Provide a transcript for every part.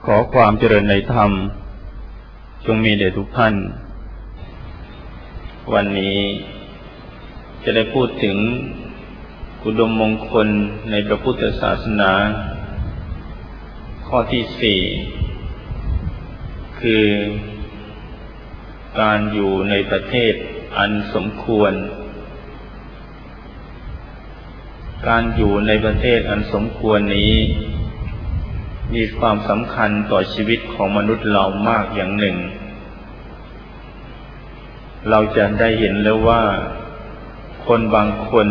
ขอความเจริญในธรรมจงมีแด่ทุกท่านวันนี้จะได้พูดถึงอุดมมงคลในพระพุทธศาสนาข้อที่ 4คือการอยู่ในประเทศอันสมควรการอยู่ในประเทศอันสมควรนี้มีความสำคัญต่อชีวิตของมนุษย์เรามากอย่างหนึ่งเราจะได้เห็นแล้วว่าคนบางคน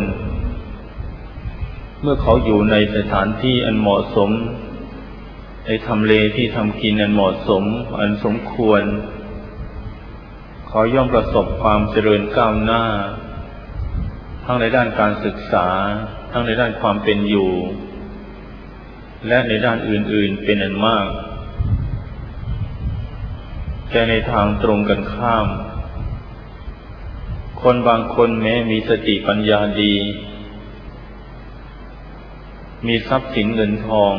เมื่อเขาอยู่ในสถานที่อันเหมาะสมในทำเลที่ทำกินอันเหมาะสมอันสมควรเขาย่อมประสบความเจริญก้าวหน้าทั้งในด้านการศึกษาทั้งในด้านความเป็นอยู่และในด้านอื่นๆเป็นอันมากแต่ในทางตรงกันข้ามคนบางคนแม้มีสติปัญญาดีมีทรัพย์สินเงินทอง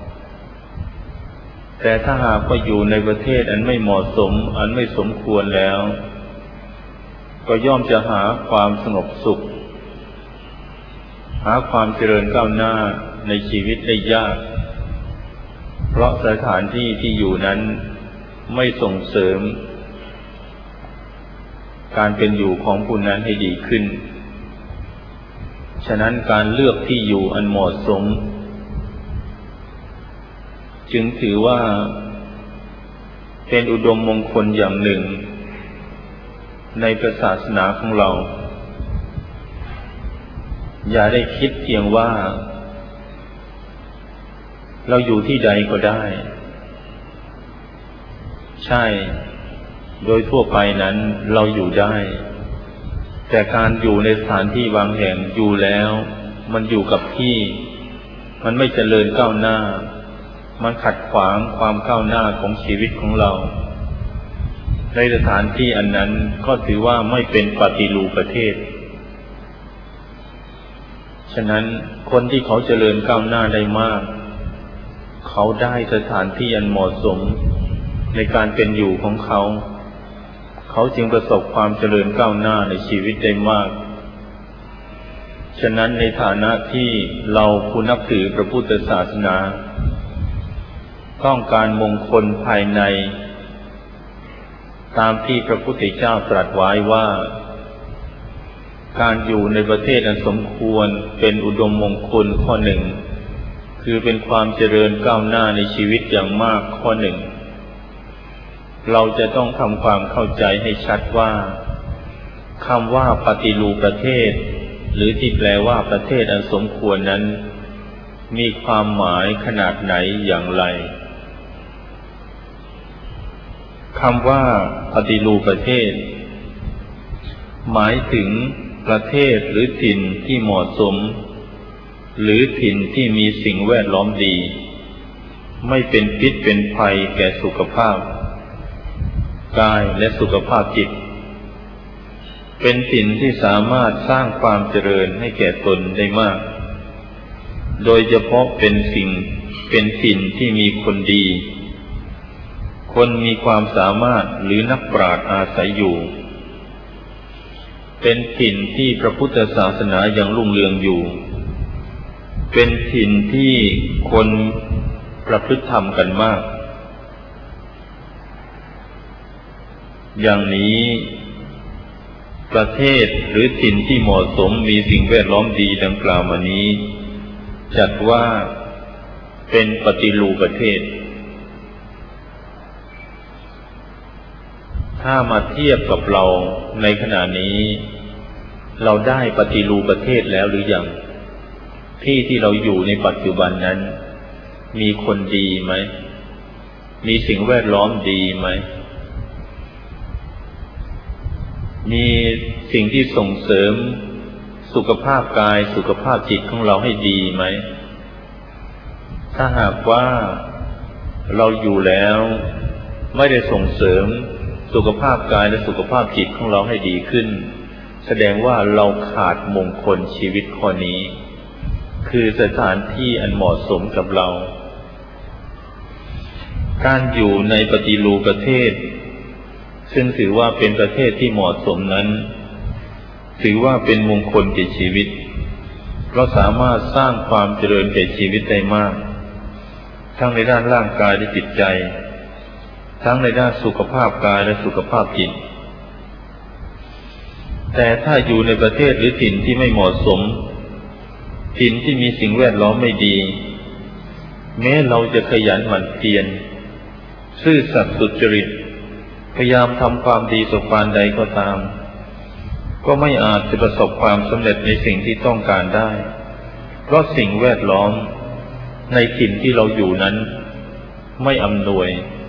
แต่ถ้าหากว่าอยู่ในประเทศอันไม่เหมาะสมอันไม่สมควรแล้วก็ย่อมจะหาความสงบสุขหาความเจริญก้าวหน้าในชีวิตได้ยากเพราะสถานที่ที่อยู่นั้นไม่ส่งเสริมการเป็นอยู่ของผู้นั้นให้ดีขึ้นฉะนั้นการเลือกที่อยู่อันเหมาะสมจึงถือว่าเป็นอุดมมงคลอย่างหนึ่งในศาสนาของเราอย่าได้คิดเพียงว่าเราอยู่ที่ใดก็ได้ใช่โดยทั่วไปนั้นเราอยู่ได้แต่การอยู่ในสถานที่บางแห่งอยู่แล้วมันอยู่กับที่มันไม่เจริญก้าวหน้ามันขัดขวางความก้าวหน้าของชีวิตของเราในสถานที่อันนั้นก็ถือว่าไม่เป็นปฏิรูปประเทศฉะนั้นคนที่เขาเจริญก้าวหน้าได้มากเขาได้สถานที่อันเหมาะสมในการเป็นอยู่ของเขาเขาจึงประสบความเจริญก้าวหน้าในชีวิตได้มากฉะนั้นในฐานะที่เราผู้นับถือพระพุทธศาสนาต้องการมงคลภายในตามที่พระพุทธเจ้าตรัสไว้ว่าการอยู่ในประเทศอันสมควรเป็นอุดมมงคลข้อหนึ่งคือเป็นความเจริญก้าวหน้าในชีวิตอย่างมากข้อหนึ่งเราจะต้องทำความเข้าใจให้ชัดว่าคำว่าปฏิรูปประเทศหรือที่แปลว่าประเทศอันสมควรนั้นมีความหมายขนาดไหนอย่างไรคำว่าปฏิรูปประเทศหมายถึงประเทศหรือถิ่นที่เหมาะสมหรือถิ่นที่มีสิ่งแวดล้อมดีไม่เป็นพิษเป็นภัยแก่สุขภาพกายและสุขภาพจิตเป็นถิ่นที่สามารถสร้างความเจริญให้แก่ตนได้มากโดยเฉพาะเป็นถิ่นที่มีคนดีคนมีความสามารถหรือนักปราชญ์อาศัยอยู่เป็นถิ่นที่พระพุทธศาสนายังรุ่งเรืองอยู่เป็นถิ่นที่คนประพฤติธรรมกันมากอย่างนี้ประเทศหรือถิ่นที่เหมาะสมมีสิ่งแวดล้อมดีดังกล่าวมานี้จัดว่าเป็นปฏิรูปประเทศถ้ามาเทียบกับเราในขณะนี้เราได้ปฏิรูปประเทศแล้วหรือยังที่เราอยู่ในปัจจุบันนั้นมีคนดีไหมมีสิ่งแวดล้อมดีไหมมีสิ่งที่ส่งเสริมสุขภาพกายสุขภาพจิตของเราให้ดีไหมถ้าหากว่าเราอยู่แล้วไม่ได้ส่งเสริมสุขภาพกายและสุขภาพจิตของเราให้ดีขึ้นแสดงว่าเราขาดมงคลชีวิตข้อนี้คือสถานที่อันเหมาะสมกับเราการอยู่ในปฏิรูปประเทศซึ่งถือว่าเป็นประเทศที่เหมาะสมนั้นถือว่าเป็นมงคลแก่ชีวิตเพราะสามารถสร้างความเจริญแก่ชีวิตได้มากทั้งในด้านร่างกายและจิตใจทั้งในด้านสุขภาพกายและสุขภาพจิตแต่ถ้าอยู่ในประเทศหรือถิ่นที่ไม่เหมาะสมถิ่นที่มีสิ่งแวดล้อมไม่ดีแม้เราจะขยันหมั่นเพียรซื่อสัตย์สุจริตพยายามทำความดีสักปานใดก็ตามก็ไม่อาจจะประสบความสำเร็จในสิ่งที่ต้องการได้เพราะสิ่งแวดล้อมในถิ่นที่เราอยู่นั้นไม่อำนวย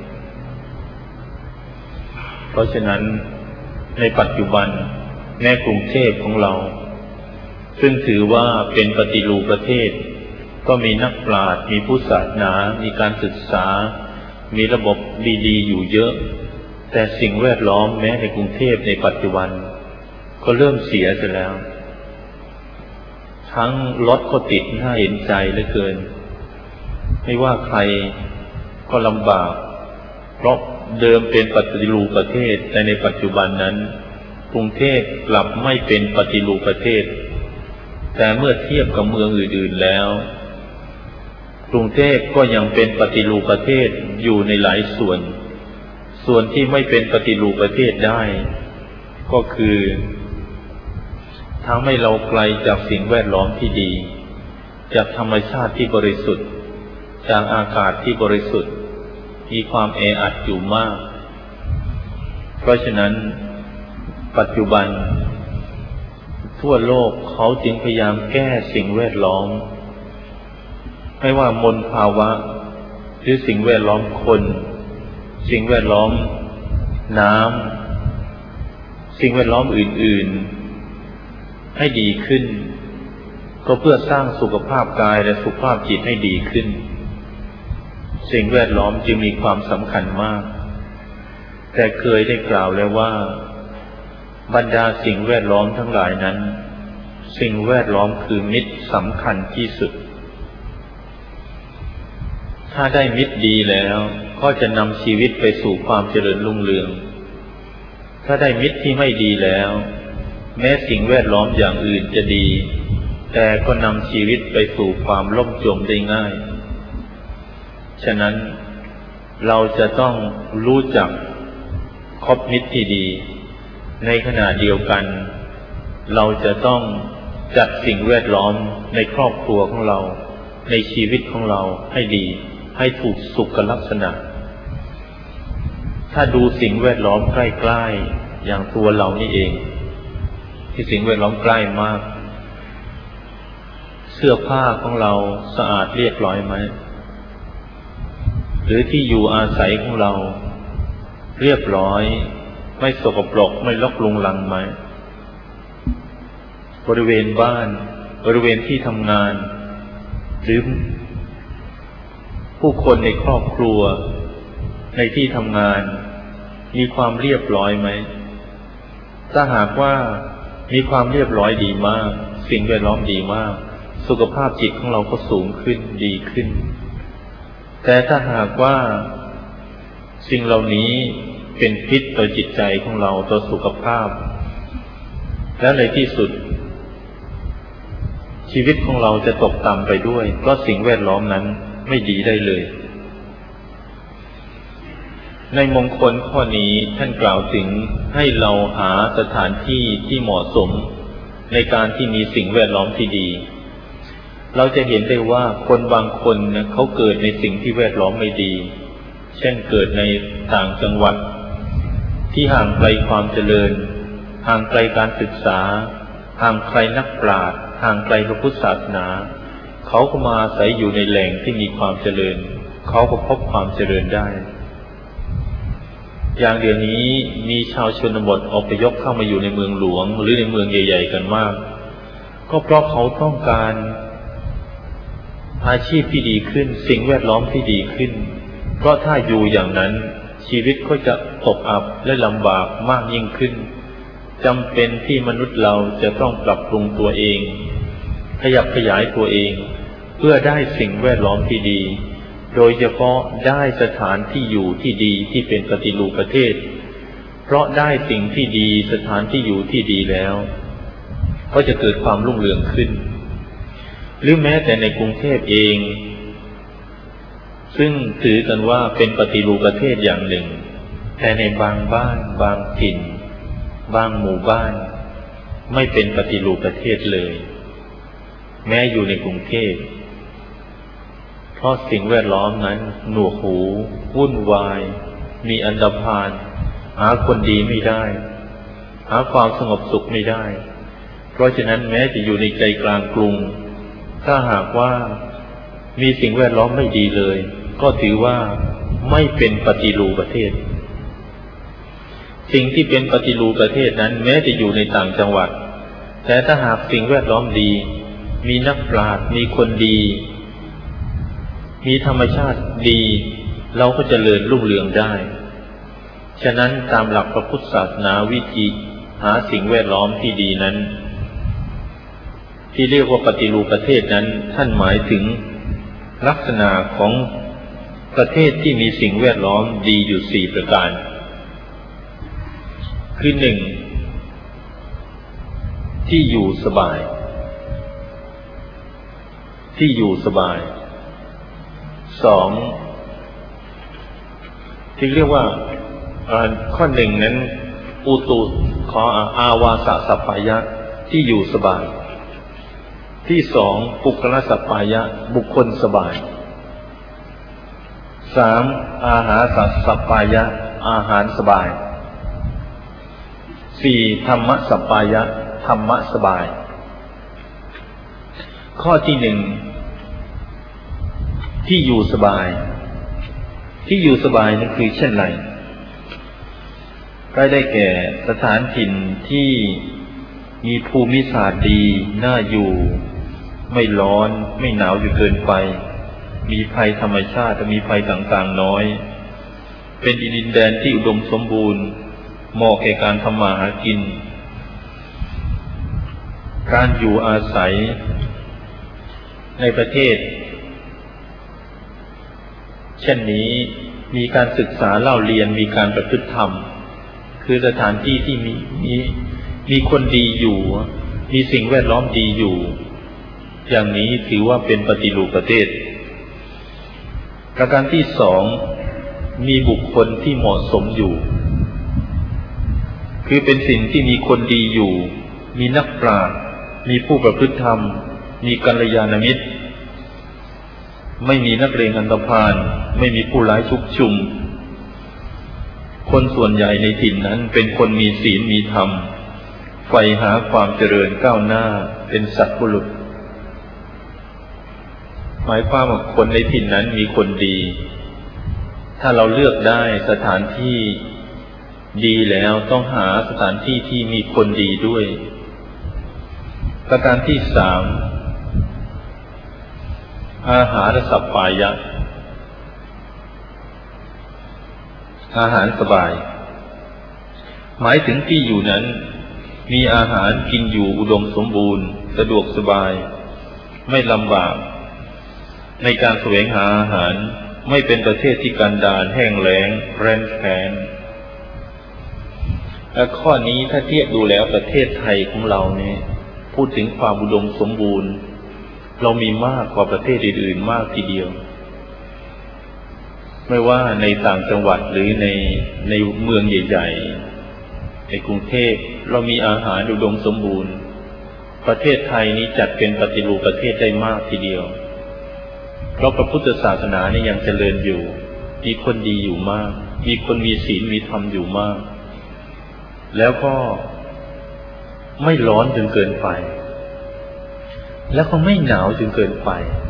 เพราะฉะนั้นในปัจจุบันแม้กรุงเทพของเราซึ่งถือว่าเป็นปฏิรูปประเทศก็มีนักปราชญ์มีผู้ศาสนามีการศึกษามีระบบดีๆอยู่เยอะแต่สิ่งแวดล้อมแม้ในกรุงเทพในปัจจุบันก็เริ่มเสียไปแล้วทั้งรถก็ติดน่าเห็นใจเหลือเกินไม่ว่าใครก็ลำบากเพราะเดิมเป็นปฏิรูปประเทศแต่ในปัจจุบันนั้นกรุงเทพกลับไม่เป็นปฏิรูปประเทศแต่เมื่อเทียบกับเมืองอื่นๆแล้วกรุงเทพก็ยังเป็นปฏิรูปประเทศอยู่ในหลายส่วนที่ไม่เป็นปฏิรูปประเทศได้ก็คือทำให้เราไกลจากสิ่งแวดล้อมที่ดีจากธรรมชาติที่บริสุทธิ์จากอากาศที่บริสุทธิ์มีความแออัดอยู่มากเพราะฉะนั้นปัจจุบันทั่วโลกเขาจึงพยายามแก้สิ่งแวดล้อมไม่ว่ามลภาวะหรือสิ่งแวดล้อมคนสิ่งแวดล้อมน้ำสิ่งแวดล้อมอื่นๆให้ดีขึ้นก็เพื่อสร้างสุขภาพกายและสุขภาพจิตให้ดีขึ้นสิ่งแวดล้อมจึงมีความสำคัญมากแต่เคยได้กล่าวแล้วว่าบรรดาสิ่งแวดล้อมทั้งหลายนั้นสิ่งแวดล้อมคือมิตรสำคัญที่สุดถ้าได้มิตรดีแล้วก็จะนำชีวิตไปสู่ความเจริญรุ่งเรืองถ้าได้มิตรที่ไม่ดีแล้วแม้สิ่งแวดล้อมอย่างอื่นจะดีแต่ก็นำชีวิตไปสู่ความล่มจมได้ง่ายฉะนั้นเราจะต้องรู้จักคบมิตรที่ดีในขณะเดียวกันเราจะต้องจัดสิ่งแวดล้อมในครอบครัวของเราในชีวิตของเราให้ดีให้ถูกสุขลักษณะถ้าดูสิ่งแวดล้อมใกล้ๆอย่างตัวเรานี่เองที่สิ่งแวดล้อมใกล้มากเสื้อผ้าของเราสะอาดเรียบร้อยไหมหรือที่อยู่อาศัยของเราเรียบร้อยไม่สกปรกไม่รกรุงรังไหมบริเวณบ้านบริเวณที่ทำงานหรือผู้คนในครอบครัวในที่ทำงานมีความเรียบร้อยไหมถ้าหากว่ามีความเรียบร้อยดีมากสิ่งแวดล้อมดีมากสุขภาพจิตของเราก็สูงขึ้นดีขึ้นแต่ถ้าหากว่าสิ่งเหล่านี้เป็นพิษต่อจิตใจของเราต่อสุขภาพและในที่สุดชีวิตของเราจะตกต่ำไปด้วยเพราะสิ่งแวดล้อมนั้นไม่ดีได้เลยในมงคลข้อนี้ท่านกล่าวถึงให้เราหาสถานที่ที่เหมาะสมในการที่มีสิ่งแวดล้อมที่ดีเราจะเห็นได้ว่าคนบางคนนะเขาเกิดในสิ่งที่แวดล้อมไม่ดีเช่นเกิดในต่างจังหวัดที่ห่างไกลความเจริญห่างไกลการศึกษาห่างไกลนักปราชญ์ห่างไกลพระพุทธศาสนาเขาก็มาอาศัยอยู่ในแหล่งที่มีความเจริญเขาก็พบความเจริญได้อย่างเดี๋ยวนี้มีชาวชนบทอพยพเข้ามาอยู่ในเมืองหลวงหรือในเมืองใหญ่ๆกันมากก็เพราะเขาต้องการอาชีพที่ดีขึ้นสิ่งแวดล้อมที่ดีขึ้นเพราะถ้าอยู่อย่างนั้นชีวิตก็จะตกอับและลำบากมากยิ่งขึ้นจำเป็นที่มนุษย์เราจะต้องปรับปรุงตัวเองขยับขยายตัวเองเพื่อได้สิ่งแวดล้อมที่ดีโดยเฉพาะได้สถานที่อยู่ที่ดีที่เป็นปฏิรูปประเทศเพราะได้สิ่งที่ดีสถานที่อยู่ที่ดีแล้วก็จะเกิดความรุ่งเรืองขึ้นหรือแม้แต่ในกรุงเทพเองซึ่งถือกันว่าเป็นปฏิรูปประเทศอย่างหนึ่งแต่ในบางบ้านบางถิ่นบางหมู่บ้านไม่เป็นปฏิรูปประเทศเลยแม้อยู่ในกรุงเทพเพราะสิ่งแวดล้อมนั้นหนวกหูวุ่นวายมีอันธพาลหาคนดีไม่ได้หาความสงบสุขไม่ได้เพราะฉะนั้นแม้จะอยู่ในใจกลางกรุงถ้าหากว่ามีสิ่งแวดล้อมไม่ดีเลยก็ถือว่าไม่เป็นปฏิรูปประเทศสิ่งที่เป็นปฏิรูปประเทศนั้นแม้จะอยู่ในต่างจังหวัดแต่ถ้าหากสิ่งแวดล้อมดีมีนักปราชญ์มีคนดีมีธรรมชาติดีเราก็เจริญรุ่งเรืองได้ฉะนั้นตามหลักพระพุทธศาสนาวิธีหาสิ่งแวดล้อมที่ดีนั้นที่เรียกว่าปฏิรูปประเทศนั้นท่านหมายถึงลักษณะของประเทศที่มีสิ่งแวดล้อมดีอยู่4ประการคือ 1. ที่อยู่สบายที่อยู่สบาย 2. ที่เรียกว่าข้อ 1นั้นอุตุขออาวาสสัปปายะที่อยู่สบายที่ 2. ปุคละสัปปายะบุคคลสบาย 3. อาหารสัปปายะอาหารสบาย 4. ธรรมะสัปปายะธรรมะสบายข้อที่ 1ที่อยู่สบายที่อยู่สบายนั่นคือเช่นไรก็ได้แก่สถานถิ่นที่มีภูมิศาสตร์ดีน่าอยู่ไม่ร้อนไม่หนาวจนเกินไปมีภัยธรรมชาติมีภัยต่างๆน้อยเป็นดินแดนที่อุดมสมบูรณ์เหมาะแก่การทำมาหากินการอยู่อาศัยในประเทศเช่นนี้มีการศึกษาเล่าเรียนมีการประพฤติธรรมคือสถานที่ที่มีคนดีอยู่มีสิ่งแวดล้อมดีอยู่อย่างนี้ถือว่าเป็นปฏิรูปประเทศประการที่ 2มีบุคคลที่เหมาะสมอยู่คือเป็นสิ่งที่มีคนดีอยู่มีนักปราชญ์มีผู้ประพฤติธรรมมีกัลยาณมิตรไม่มีนักเลงอันธพาลไม่มีผู้ร้ายชุกชุมคนส่วนใหญ่ในถิ่นนั้นเป็นคนมีศีลมีธรรมใฝ่หาความเจริญก้าวหน้าเป็นสัตบุรุษหมายความว่าคนในถิ่นนั้นมีคนดีถ้าเราเลือกได้สถานที่ดีแล้วต้องหาสถานที่ที่มีคนดีด้วยประการที่ 3อาหารสัปปายะอาหารสบายหมายถึงที่อยู่นั้นมีอาหารกินอยู่อุดมสมบูรณ์สะดวกสบายไม่ลำบากในการแสวงหาอาหารไม่เป็นประเทศที่กันดารแห้งแล้งแร้นแค้นและข้อนี้ถ้าเทียบดูแล้วประเทศไทยของเราเนี่ยพูดถึงความอุดมสมบูรณ์เรามีมากกว่าประเทศอื่นๆมากทีเดียวไม่ว่าในต่างจังหวัดหรือในเมืองใหญ่ๆในกรุงเทพเรามีอาหารอุดมสมบูรณ์ประเทศไทยนี้จัดเป็นปฏิรูปประเทศได้มากทีเดียวเพราะพระพุทธศาสนานี่ยังเจริญอยู่มีคนดีอยู่มากมีคนมีศีลมีธรรมอยู่มากแล้วก็ไม่ร้อนจนเกินไปแล้วก็ไม่หนาวจนเกินไป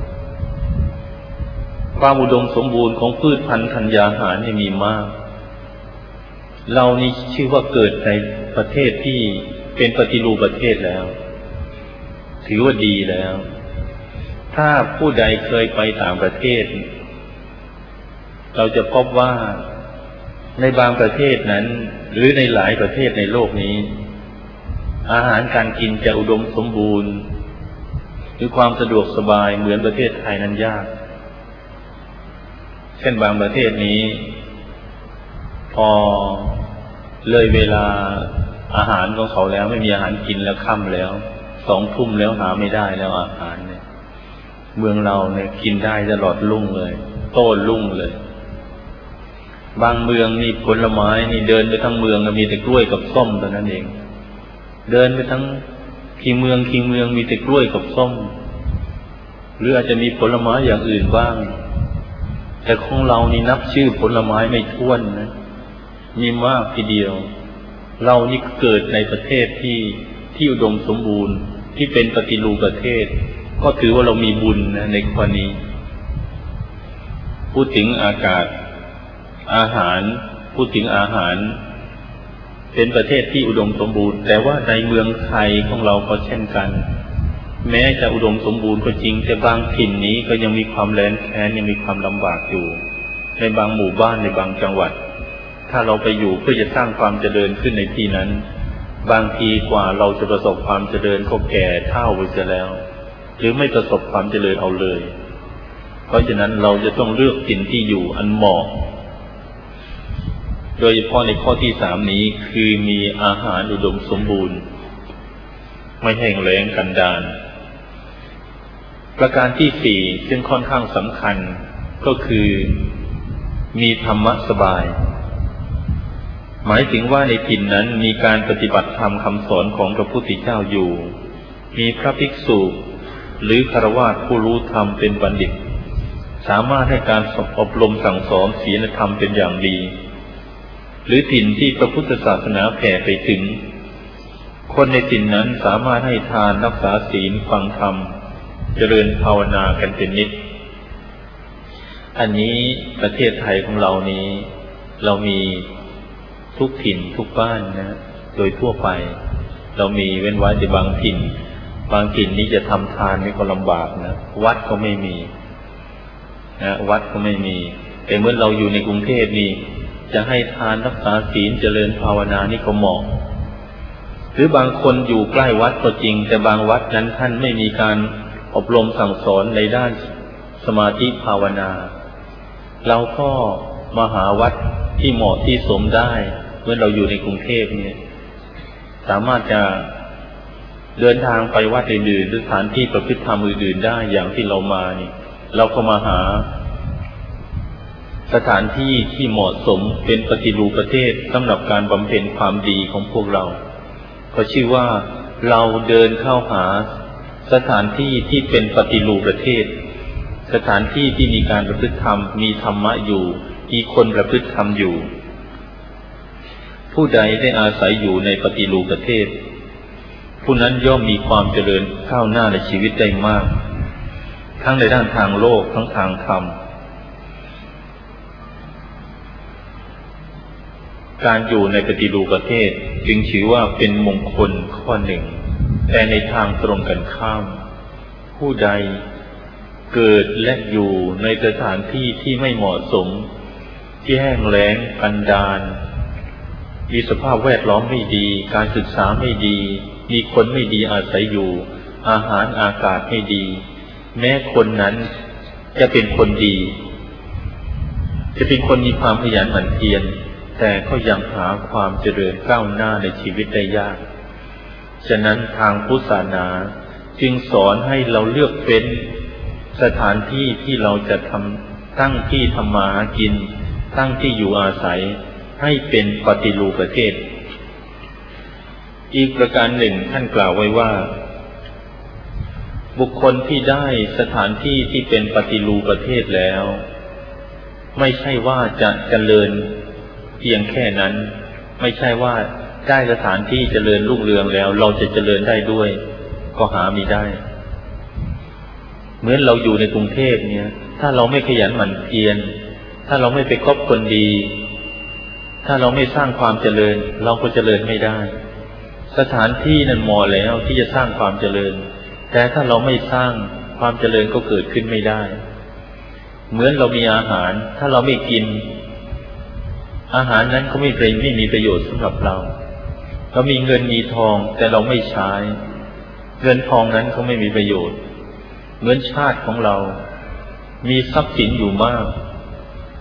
ความอุดมสมบูรณ์ของพืชพันธุ์ธัญญาหารนี่มีมากเรานี่ชื่อว่าเกิดในประเทศที่เป็นปฏิรูปประเทศแล้วถือว่าดีแล้วถ้าผู้ใดเคยไปต่างประเทศเราจะพบว่าในบางประเทศนั้นหรือในหลายประเทศในโลกนี้อาหารการกินจะอุดมสมบูรณ์หรือความสะดวกสบายเหมือนประเทศไทยนั้นยากเช่นบางประเทศนี้พอเลยเวลาอาหารของเขาแล้วไม่มีอาหารกินแล้วค่ำแล้ว2 ทุ่มแล้วหาไม่ได้แล้วอาหารเนี่ยเมืองเราเนี่ยกินได้ตลอดรุ่งเลยโต้รุ่งเลยบางเมืองนี่ผลไม้นี่เดินไปทั้งเมืองมีแต่กล้วยกับส้มเท่านั้นเองเดินไปทั้งคีเมืองมีแต่กล้วยกับส้มหรืออาจจะมีผลไม้อย่างอื่นบ้างแต่ของเรานี่นับชื่อผลไม้ไม่ถ้วนนะมีมากทีเดียวเรานี่เกิดในประเทศที่อุดมสมบูรณ์ที่เป็นปฏิรูปประเทศก็ถือว่าเรามีบุญนะในข้อนี้พูดถึงอากาศอาหารพูดถึงอาหารเป็นประเทศที่อุดมสมบูรณ์แต่ว่าในเมืองไทยของเราก็เช่นกันแม้จะอุดมสมบูรณ์ก็จริงแต่บางถิ่นนี้ก็ยังมีความแล้นแค้นยังมีความลำบากอยู่ในบางหมู่บ้านในบางจังหวัดถ้าเราไปอยู่เพื่อจะสร้างความเจริญขึ้นในที่นั้นบางทีกว่าเราจะประสบความเจริญก็แก่เฒ่าไปเสียแล้วหรือไม่ประสบความเจริญเอาเลยเพราะฉะนั้นเราจะต้องเลือกถิ่นที่อยู่อันเหมาะโดยเฉพาะในข้อที่3นี้คือมีอาหารอุดมสมบูรณ์ไม่แห้งแล้งกันดารประการที่4ซึ่งค่อนข้างสำคัญก็คือมีธรรมะสบายหมายถึงว่าในถิ่นนั้นมีการปฏิบัติธรรมคำสอนของพระพุทธเจ้าอยู่มีพระภิกษุหรือฆราวาสผู้รู้ธรรมเป็นบัณฑิตสามารถให้การอบรมสั่งสอนศีลธรรมเป็นอย่างดีหรือถิ่นที่พระพุทธศาสนาแผ่ไปถึงคนในถิ่นนั้นสามารถให้ทานรักษาศีลฟังธรรมเจริญภาวนากันเป็นนิจอันนี้ประเทศไทยของเรานี้เรามีทุกถิ่นทุกบ้านนะโดยทั่วไปเรามีเว้นไว้แต่บางถิ่นนี้จะทำทานนี่ก็ลำบากนะวัดก็ไม่มีนะวัดก็ไม่มีแต่เมื่อเราอยู่ในกรุงเทพนี่จะให้ทานรักษาศีลเจริญภาวนานี่ก็เหมาะหรือบางคนอยู่ใกล้วัดก็จริงแต่บางวัดนั้นท่านไม่มีการอบรมสั่งสอนในด้านสมาธิภาวนาเราก็มาหาวัดที่เหมาะที่สมได้เมื่อเราอยู่ในกรุงเทพเนี่ยสามารถจะเดินทางไปวัดอื่นๆหรือสถานที่ประพฤติธรรมอื่นๆได้อย่างที่เรามานี่เราก็มาหาสถานที่ที่เหมาะสมเป็นปฏิรูปประเทศสำหรับการบำเพ็ญความดีของพวกเราก็ชื่อว่าเราเดินเข้าหาสถานที่ที่เป็นปฏิรูปประเทศสถานที่ที่มีการประพฤติธรรมมีธรรมะอยู่มีคนประพฤติธรรมอยู่ผู้ใดได้อาศัยอยู่ในปฏิรูปประเทศผู้นั้นย่อมมีความเจริญก้าวหน้าในชีวิตได้มากทั้งในด้านทางโลกทั้งทางธรรมการอยู่ในปฏิรูปประเทศจึงถือว่าเป็นมงคลข้อหนึ่งแต่ในทางตรงกันข้ามผู้ใดเกิดและอยู่ในสถานที่ที่ไม่เหมาะสมที่แห้งแล้งกันดารมีสภาพแวดล้อมไม่ดีการศึกษาไม่ดีมีคนไม่ดีอาศัยอยู่อาหารอากาศไม่ดีแม้คนนั้นจะเป็นคนดีจะเป็นคนมีความขยันหมั่นเพียรแต่ก็ยังหาความเจริญก้าวหน้าในชีวิตได้ยากฉะนั้นทางพุทธศาสนาจึงสอนให้เราเลือกเฟ้นสถานที่ที่เราจะตั้งที่ทำมาหากินตั้งที่อยู่อาศัยให้เป็นปฏิรูปประเทศอีกประการหนึ่งท่านกล่าวไว้ว่าบุคคลที่ได้สถานที่ที่เป็นปฏิรูปประเทศแล้วไม่ใช่ว่าจะเจริญเพียงแค่นั้นไม่ใช่ว่าได้สถานที่เจริญรุ่งเรืองแล้วเราจะเจริญได้ด้วยก็หาไม่ได้เหมือนเราอยู่ในกรุงเทพเนี่ยถ้าเราไม่ขยันหมั่นเพียรถ้าเราไม่ไปคบคนดีถ้าเราไม่สร้างความเจริญเราก็เจริญไม่ได้สถานที่นั้นเหมาะแล้วที่จะสร้างความเจริญแต่ถ้าเราไม่สร้างความเจริญก็เกิดขึ้นไม่ได้เหมือนเรามีอาหารถ้าเราไม่กินอาหารนั้นก็ไม่มีประโยชน์สำหรับเราเรามีเงินมีทองแต่เราไม่ใช้เงินทองนั้นก็ไม่มีประโยชน์เหมือนชาติของเรามีทรัพย์สินอยู่มาก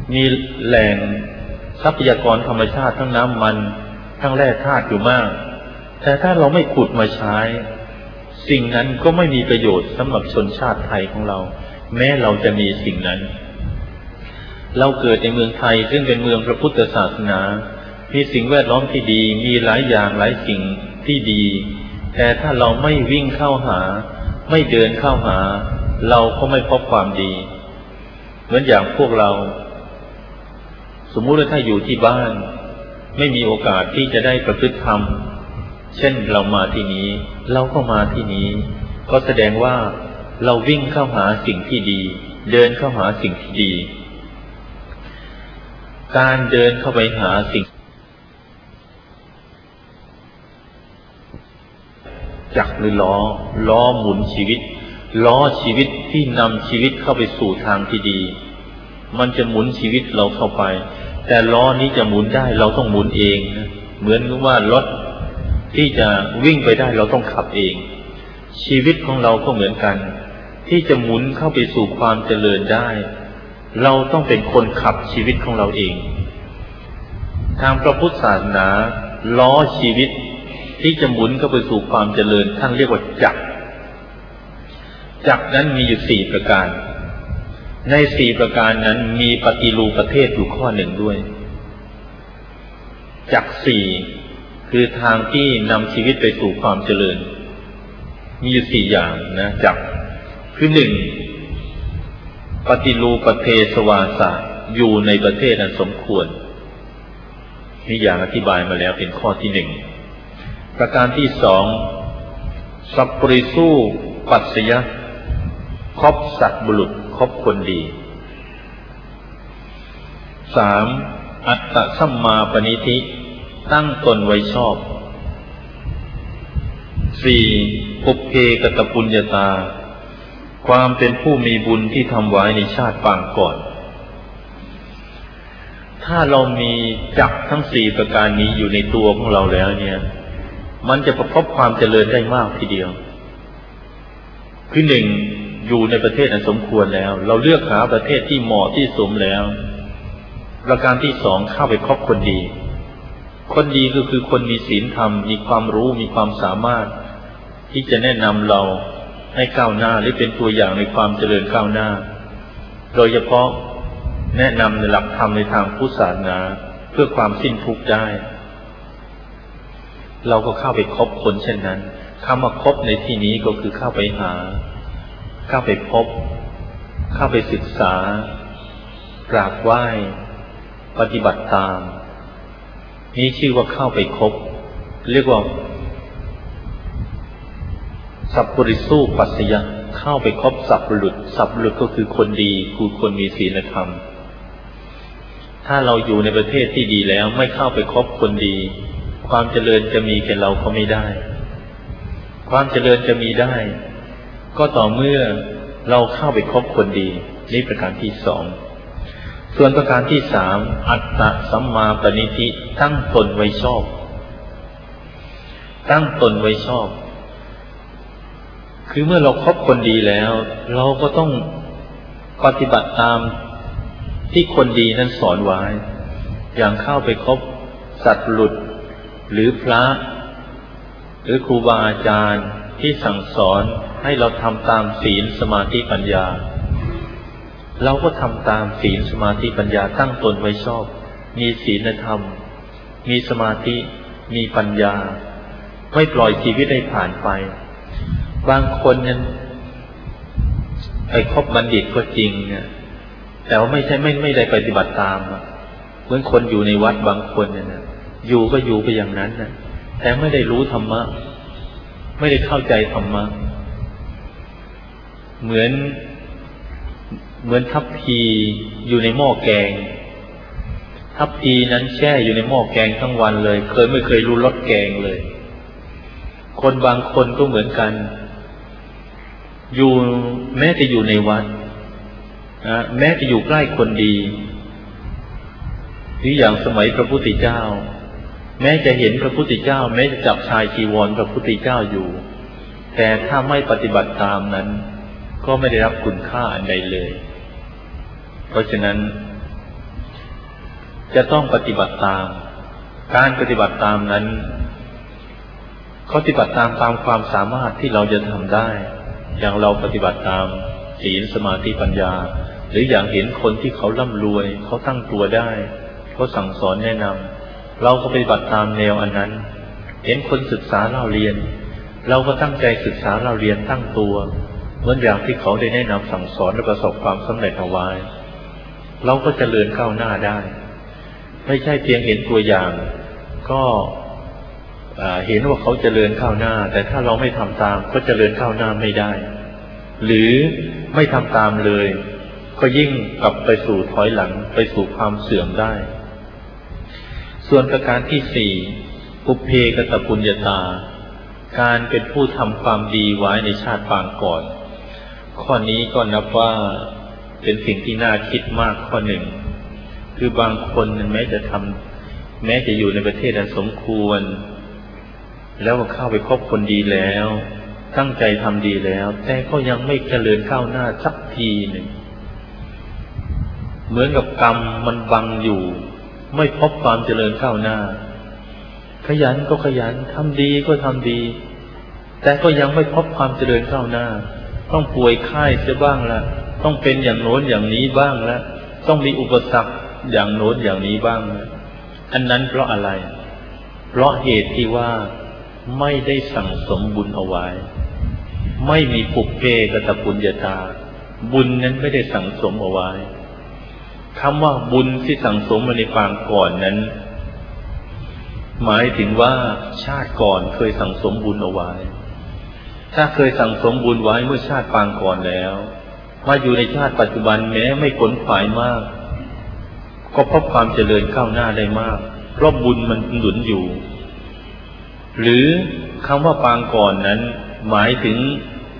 มีแหล่งทรัพยากรธรรมชาติทั้งน้ำมันทั้งแร่ธาตุอยู่มากแต่ถ้าเราไม่ขุดมาใช้สิ่งนั้นก็ไม่มีประโยชน์สำหรับชนชาติไทยของเราแม้เราจะมีสิ่งนั้นเราเกิดในเมืองไทยซึ่งเป็นเมืองพระพุทธศาสนามีสิ่งแวดล้อมที่ดีมีหลายอย่างหลายสิ่งที่ดีแต่ถ้าเราไม่วิ่งเข้าหาไม่เดินเข้าหาเราก็ไม่พบความดีเหมือนอย่างพวกเราสมมุติว่าถ้าอยู่ที่บ้านไม่มีโอกาสที่จะได้ประพฤติธรรมเช่นเรามาที่นี้เราก็มาที่นี้ก็แสดงว่าเราวิ่งเข้าหาสิ่งที่ดีเดินเข้าหาสิ่งที่ดีการเดินเข้าไปหาสิ่งจักรหรือล้อหมุนชีวิตล้อชีวิตที่นำชีวิตเข้าไปสู่ทางที่ดีมันจะหมุนชีวิตเราเข้าไปแต่ล้อนี้จะหมุนได้เราต้องหมุนเองนะเหมือนกับว่ารถที่จะวิ่งไปได้เราต้องขับเองชีวิตของเราก็เหมือนกันที่จะหมุนเข้าไปสู่ความเจริญได้เราต้องเป็นคนขับชีวิตของเราเองทางพระพุทธศาสนาล้อชีวิตที่จะหมุนเข้าไปสู่ความเจริญท่านเรียกว่าจักรนั้นมีอยู่4ประการใน4ประการนั้นมีปฏิรูปประเทศอยู่ข้อหนึ่งด้วยจักร4คือทางที่นำชีวิตไปสู่ความเจริญมีอยู่4อย่างนะจักรคือ1ปฏิรูปประเทศวาสะอยู่ในประเทศอันสมควรนี่อย่างอธิบายมาแล้วเป็นข้อที่1ประการที่2สัพปริสูปัสสยะคบสัตบุรุษคบคนดี3อัตตสัมมาปณิธิตั้งตนไว้ชอบ4ปุพเพกตปุญญาตาความเป็นผู้มีบุญที่ทำไว้ในชาติปางก่อนถ้าเรามีจักรทั้ง4ประการนี้อยู่ในตัวของเราแล้วเนี่ยมันจะประกอบความเจริญได้มากทีเดียวคือ1อยู่ในประเทศอันสมควรแล้วเราเลือกหาประเทศที่เหมาะที่สมแล้วประการที่2เข้าไปคบคนดีคนดีก็คือคนมีศีลธรรมมีความรู้มีความสามารถที่จะแนะนำเราให้ก้าวหน้าหรือเป็นตัวอย่างในความเจริญก้าวหน้าโดยเฉพาะแนะนำในหลักธรรมในทางพุทธศาสนาเพื่อความสิ้นทุกข์ได้เราก็เข้าไปคบคนเช่นนั้นคำว่าคบในที่นี้ก็คือเข้าไปหาเข้าไปพบเข้าไปศึกษากราบไหว้ปฏิบัติตามนี้ชื่อว่าเข้าไปคบเรียกว่าสัพปริสูปัสสยะเข้าไปคบสัพบุรุษก็คือคนดีคือคนมีศีลธรรมถ้าเราอยู่ในประเทศที่ดีแล้วไม่เข้าไปคบคนดีความเจริญจะมีแก่เราก็ไม่ได้ความเจริญจะมีได้ก็ต่อเมื่อเราเข้าไปคบคนดีนี่ประการที่2ส่วนประการที่3อัตตสัมมาปณิธิตั้งตนไว้ชอบตั้งตนไว้ชอบคือเมื่อเราคบคนดีแล้วเราก็ต้องปฏิบัติตามที่คนดีนั้นสอนไว้อย่างเข้าไปคบสัตว์หลุดหรือพระหรือครูบาอาจารย์ที่สั่งสอนให้เราทำตามศีลสมาธิปัญญาเราก็ทำตามศีลสมาธิปัญญาตั้งตนไว้ชอบมีศีลธรรมมีสมาธิมีปัญญาไม่ปล่อยชีวิตให้ผ่านไปบางคนนั้นไปคบบัณฑิตก็จริงเนี่ยแต่ว่าไม่ได้ปฏิบัติตามเหมือนคนอยู่ในวัดบางคนเนี่ยอยู่ก็อยู่ไปอย่างนั้นนะแต่ไม่ได้รู้ธรรมะไม่ได้เข้าใจธรรมะเหมือนทัพพีอยู่ในหม้อแกงทัพพีนั้นแช่อยู่ในหม้อแกงทั้งวันเลยไม่เคยรู้รสแกงเลยคนบางคนก็เหมือนกันอยู่แม้จะอยู่ในวัดแม้จะอยู่ใกล้คนดีหรืออย่างสมัยพระพุทธเจ้าแม้จะเห็นพระพุทธเจ้าแม้จะจับชายจีวรพระพุทธเจ้าอยู่แต่ถ้าไม่ปฏิบัติตามนั้นก็ไม่ได้รับคุณค่าอันใดเลยเพราะฉะนั้นจะต้องปฏิบัติตามการปฏิบัติตามนั้นเขาปฏิบัติตามความสามารถที่เราจะทำได้อย่างเราปฏิบัติตามศีลสมาธิปัญญาหรืออย่างเห็นคนที่เขาร่ำรวยเขาตั้งตัวได้เขาสั่งสอนแนะนำเราก็ปฏิบัติตามแนวอันนั้นเห็นคนศึกษาเล่าเรียนเราก็ตั้งใจศึกษาเล่าเรียนตั้งตัวเหมือนอย่างที่เขาได้แนะนำสั่งสอนและประสบความสำเร็จเอาไว้เราก็เจริญก้าวหน้าได้ไม่ใช่เพียงเห็นตัวอย่างก็เห็นว่าเขาเจริญก้าวหน้าแต่ถ้าเราไม่ทำตามก็เจริญก้าวหน้าไม่ได้หรือไม่ทำตามเลยก็ยิ่งกลับไปสู่ถอยหลังไปสู่ความเสื่อมได้ส่วนประการที่สี่ปุพเพกตปุญญาตาการเป็นผู้ทำความดีไว้ในชาติปางก่อนข้อนี้ก็นับว่าเป็นสิ่งที่น่าคิดมากข้อหนึ่งคือบางคนแม้จะอยู่ในประเทศอันสมควรแล้วก็เข้าไปคบคนดีแล้วตั้งใจทำดีแล้วแต่ก็ยังไม่เจริญก้าวหน้าสักทีหนึ่งเหมือนกับกรรมมันบังอยู่ไม่พบความเจริญก้าวหน้าขยันก็ขยันทำดีก็ทำดีแต่ก็ยังไม่พบความเจริญก้าวหน้าต้องป่วยไข้เสียบ้างละต้องเป็นอย่างโน้นอย่างนี้บ้างละต้องมีอุปสรรคอย่างโน้นอย่างนี้บ้างอันนั้นเพราะอะไรเพราะเหตุที่ว่าไม่ได้สั่งสมบุญเอาไว้ไม่มีปุพเพกตปุญญาตาบุญนั้นไม่ได้สั่งสมเอาไว้คำว่าบุญที่สั่งสมมาในปางก่อนนั้นหมายถึงว่าชาติก่อนเคยสั่งสมบุญเอาไว้ถ้าเคยสั่งสมบุญไว้เมื่อชาติปางก่อนแล้วมาอยู่ในชาติปัจจุบันแม้ไม่ขนขวายมากก็พบความเจริญก้าวหน้าได้มากเพราะบุญมันหนุนอยู่หรือคำว่าปางก่อนนั้นหมายถึง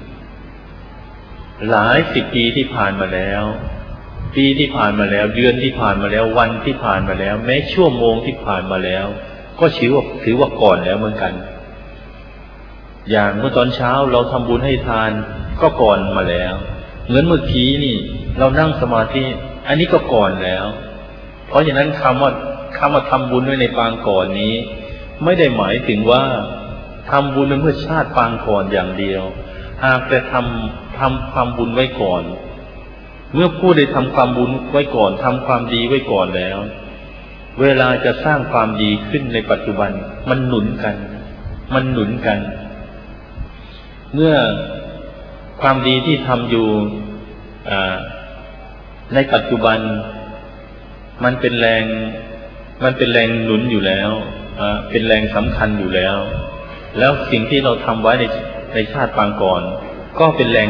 หลายสิบปีที่ผ่านมาแล้วปีที่ผ่านมาแล้วเดือนที่ผ่านมาแล้ววันที่ผ่านมาแล้วแม้ชั่วโมงที่ผ่านมาแล้วก็ถือว่าก่อนแล้วเหมือนกันอย่างเมื่อตอนเช้าเราทำบุญให้ทานก็ก่อนมาแล้วเหมือนเมื่อกี้นี่เรานั่งสมาธิอันนี้ก็ก่อนแล้วเพราะฉะนั้นคำว่าทำบุญไว้ในปางก่อนนี้ไม่ได้หมายถึงว่าทำบุญเมื่อชาติปางก่อนอย่างเดียวหากแต่ทำความบุญไว้ก่อนเมื่อผู้ได้ทำความบุญไว้ก่อนทำความดีไว้ก่อนแล้วเวลาจะสร้างความดีขึ้นในปัจจุบันมันหนุนกันเมื่อความดีที่ทำอยู่ในปัจจุบันมันเป็นแรงหนุนอยู่แล้วเป็นแรงสำคัญอยู่แล้วสิ่งที่เราทำไว้ในชาติปางก่อนก็เป็นแรง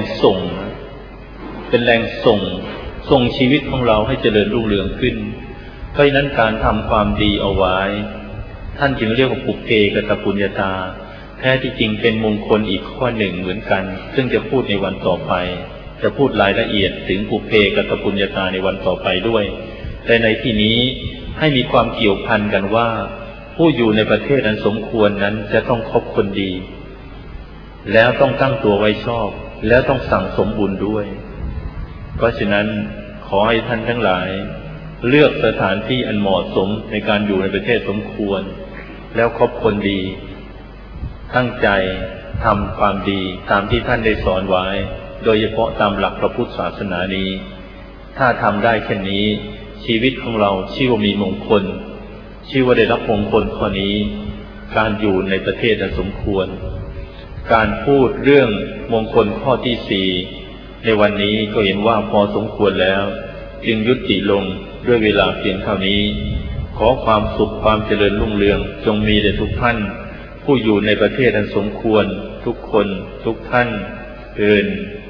ส่งชีวิตของเราให้เจริญรุ่งเรืองขึ้นเพราะฉะนั้นการทำความดีเอาไว้ท่านจึงเรียกว่าปุพเพกตปุญญาตาแท้ที่จริงเป็นมงคลอีกข้อหนึ่งเหมือนกันซึ่งจะพูดในวันต่อไปจะพูดรายละเอียดถึงปุพเพกตปุญญาตาในวันต่อไปด้วยแต่ในที่นี้ให้มีความเกี่ยวพันกันว่าผู้อยู่ในประเทศอันสมควรนั้นจะต้องคบคนดีแล้วต้องตั้งตัวไว้ชอบแล้วต้องสั่งสมบุญด้วยเพราะฉะนั้นขอให้ท่านทั้งหลายเลือกสถานที่อันเหมาะสมในการอยู่ในประเทศสมควรแล้วคบคนดีตั้งใจทำความดีตามที่ท่านได้สอนไว้โดยเฉพาะตามหลักพระพุทธศาสนานี้ถ้าทำได้เช่นนี้ชีวิตของเราชื่อว่ามีมงคลชื่อว่าได้รับมงคลข้อนี้การอยู่ในประเทศอันสมควรการพูดเรื่องมงคลข้อที่สี่ในวันนี้ก็เห็นว่าพอสมควรแล้วจึงยุติลงด้วยเวลาเพียงเท่านี้ขอความสุขความเจริญรุ่งเรืองจงมีแด่ทุกท่านผู้อยู่ในประเทศอันสมควรทุกคนทุกท่านเอิญ